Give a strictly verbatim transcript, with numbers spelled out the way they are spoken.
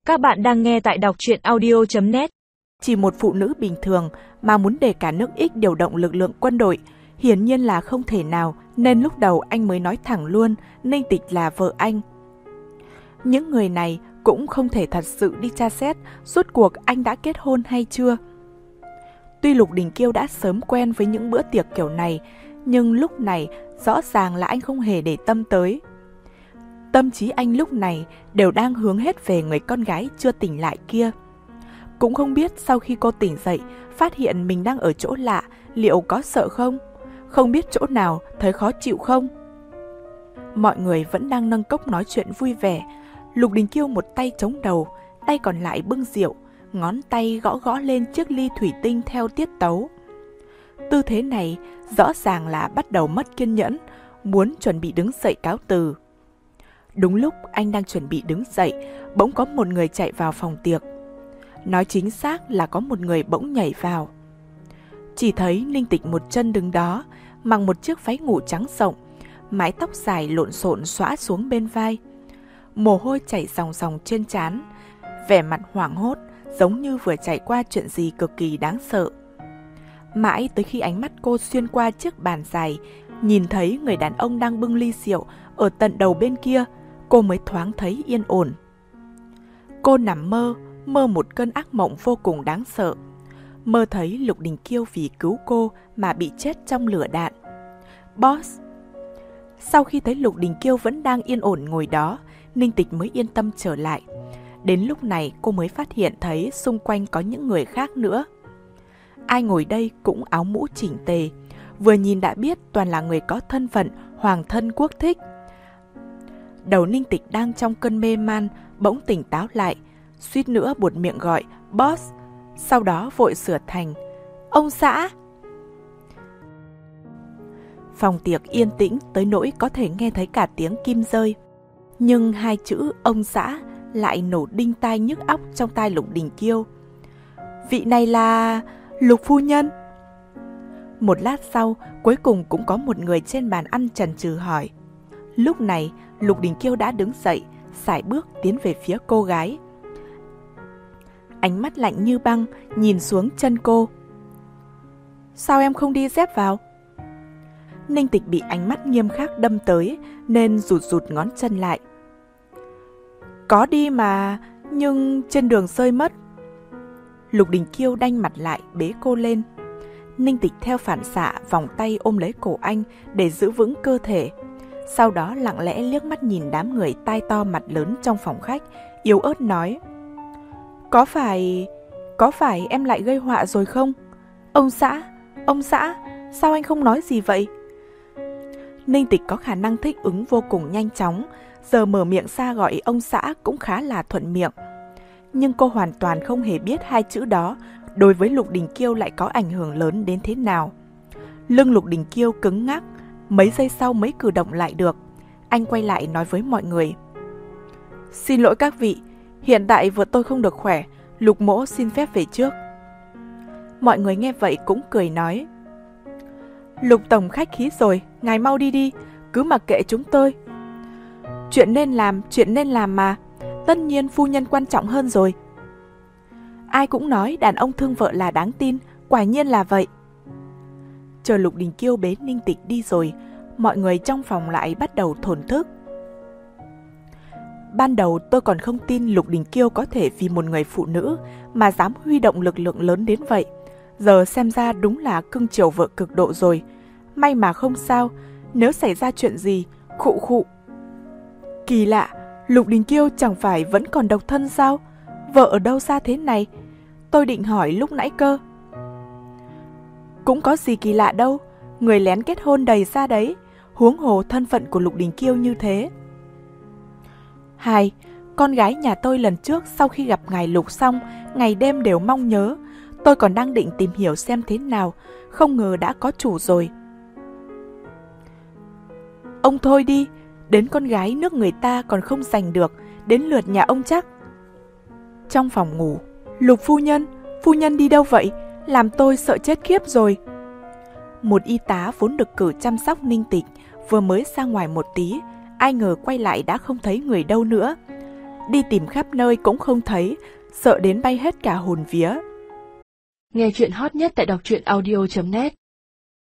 Các bạn đang nghe tại đọc truyện audio chấm net. Chỉ một phụ nữ bình thường mà muốn để cả nước X điều động lực lượng quân đội, hiển nhiên là không thể nào, nên lúc đầu anh mới nói thẳng luôn Ninh Tịch là vợ anh. Những người này cũng không thể thật sự đi tra xét rốt cuộc anh đã kết hôn hay chưa. Tuy Lục Đình Kiêu đã sớm quen với những bữa tiệc kiểu này, nhưng lúc này rõ ràng là anh không hề để tâm tới. Tâm trí anh lúc này đều đang hướng hết về người con gái chưa tỉnh lại kia. Cũng không biết sau khi cô tỉnh dậy, phát hiện mình đang ở chỗ lạ, liệu có sợ không? Không biết chỗ nào thấy khó chịu không? Mọi người vẫn đang nâng cốc nói chuyện vui vẻ. Lục Đình Kiêu một tay chống đầu, tay còn lại bưng rượu, ngón tay gõ gõ lên chiếc ly thủy tinh theo tiết tấu. Tư thế này rõ ràng là bắt đầu mất kiên nhẫn, muốn chuẩn bị đứng dậy cáo từ. Đúng lúc anh đang chuẩn bị đứng dậy, bỗng có một người chạy vào phòng tiệc. Nói chính xác là có một người bỗng nhảy vào. Chỉ thấy Ninh Tịch một chân đứng đó, mặc một chiếc váy ngủ trắng rộng, mái tóc dài lộn xộn xõa xuống bên vai. Mồ hôi chảy ròng ròng trên trán, vẻ mặt hoảng hốt, giống như vừa trải qua chuyện gì cực kỳ đáng sợ. Mãi tới khi ánh mắt cô xuyên qua chiếc bàn dài, nhìn thấy người đàn ông đang bưng ly rượu ở tận đầu bên kia, cô mới thoáng thấy yên ổn. Cô nằm mơ, mơ một cơn ác mộng vô cùng đáng sợ. Mơ thấy Lục Đình Kiêu vì cứu cô mà bị chết trong lửa đạn. Boss! Sau khi thấy Lục Đình Kiêu vẫn đang yên ổn ngồi đó, Ninh Tịch mới yên tâm trở lại. Đến lúc này cô mới phát hiện thấy xung quanh có những người khác nữa. Ai ngồi đây cũng áo mũ chỉnh tề, vừa nhìn đã biết toàn là người có thân phận hoàng thân quốc thích. Đầu Ninh Tịch đang trong cơn mê man bỗng tỉnh táo lại, suýt nữa buột miệng gọi boss, sau đó vội sửa thành ông xã. Phòng tiệc yên tĩnh tới nỗi có thể nghe thấy cả tiếng kim rơi, nhưng hai chữ ông xã lại nổ đinh tai nhức óc trong tai Lục Đình Kiêu. Vị này là Lục phu nhân. Một lát sau, cuối cùng cũng có một người trên bàn ăn chần chừ hỏi. Lúc này, Lục Đình Kiêu đã đứng dậy, sải bước tiến về phía cô gái. Ánh mắt lạnh như băng, nhìn xuống chân cô. Sao em không đi dép vào? Ninh Tịch bị ánh mắt nghiêm khắc đâm tới, nên rụt rụt ngón chân lại. Có đi mà, nhưng trên đường rơi mất. Lục Đình Kiêu đanh mặt lại, bế cô lên. Ninh Tịch theo phản xạ vòng tay ôm lấy cổ anh để giữ vững cơ thể. Sau đó lặng lẽ liếc mắt nhìn đám người tai to mặt lớn trong phòng khách, yếu ớt nói. Có phải... có phải em lại gây họa rồi không? Ông xã, ông xã, sao anh không nói gì vậy? Ninh Tịch có khả năng thích ứng vô cùng nhanh chóng, giờ mở miệng ra gọi ông xã cũng khá là thuận miệng. Nhưng cô hoàn toàn không hề biết hai chữ đó đối với Lục Đình Kiêu lại có ảnh hưởng lớn đến thế nào. Lưng Lục Đình Kiêu cứng ngắc, mấy giây sau mới cử động lại được. Anh quay lại nói với mọi người. Xin lỗi các vị, hiện tại vợ tôi không được khỏe, Lục mỗ xin phép về trước. Mọi người nghe vậy cũng cười nói. Lục tổng khách khí rồi, ngài mau đi đi, cứ mặc kệ chúng tôi. Chuyện nên làm, chuyện nên làm mà, tất nhiên phu nhân quan trọng hơn rồi. Ai cũng nói đàn ông thương vợ là đáng tin, quả nhiên là vậy. Chờ Lục Đình Kiêu bế Ninh Tịch đi rồi, mọi người trong phòng lại bắt đầu thổn thức. Ban đầu tôi còn không tin Lục Đình Kiêu có thể vì một người phụ nữ mà dám huy động lực lượng lớn đến vậy. Giờ xem ra đúng là cưng chiều vợ cực độ rồi. May mà không sao, nếu xảy ra chuyện gì, khụ khụ. Kỳ lạ, Lục Đình Kiêu chẳng phải vẫn còn độc thân sao? Vợ ở đâu ra thế này? Tôi định hỏi lúc nãy cơ. Cũng có gì kỳ lạ đâu, người lén kết hôn đầy ra đấy, huống hồ thân phận của Lục Đình Kiêu như thế. Hai, con gái nhà tôi lần trước sau khi gặp ngài Lục xong, ngày đêm đều mong nhớ. Tôi còn đang định tìm hiểu xem thế nào, không ngờ đã có chủ rồi. Ông thôi đi, đến con gái nước người ta còn không giành được, đến lượt nhà ông chắc. Trong phòng ngủ, Lục phu nhân, phu nhân đi đâu vậy? Làm tôi sợ chết khiếp rồi. Một y tá vốn được cử chăm sóc Ninh Tịch vừa mới ra ngoài một tí, ai ngờ quay lại đã không thấy người đâu nữa. đi tìm khắp nơi cũng không thấy, sợ đến bay hết cả hồn vía. Nghe chuyện hot nhất tại đọc truyện audio chấm net.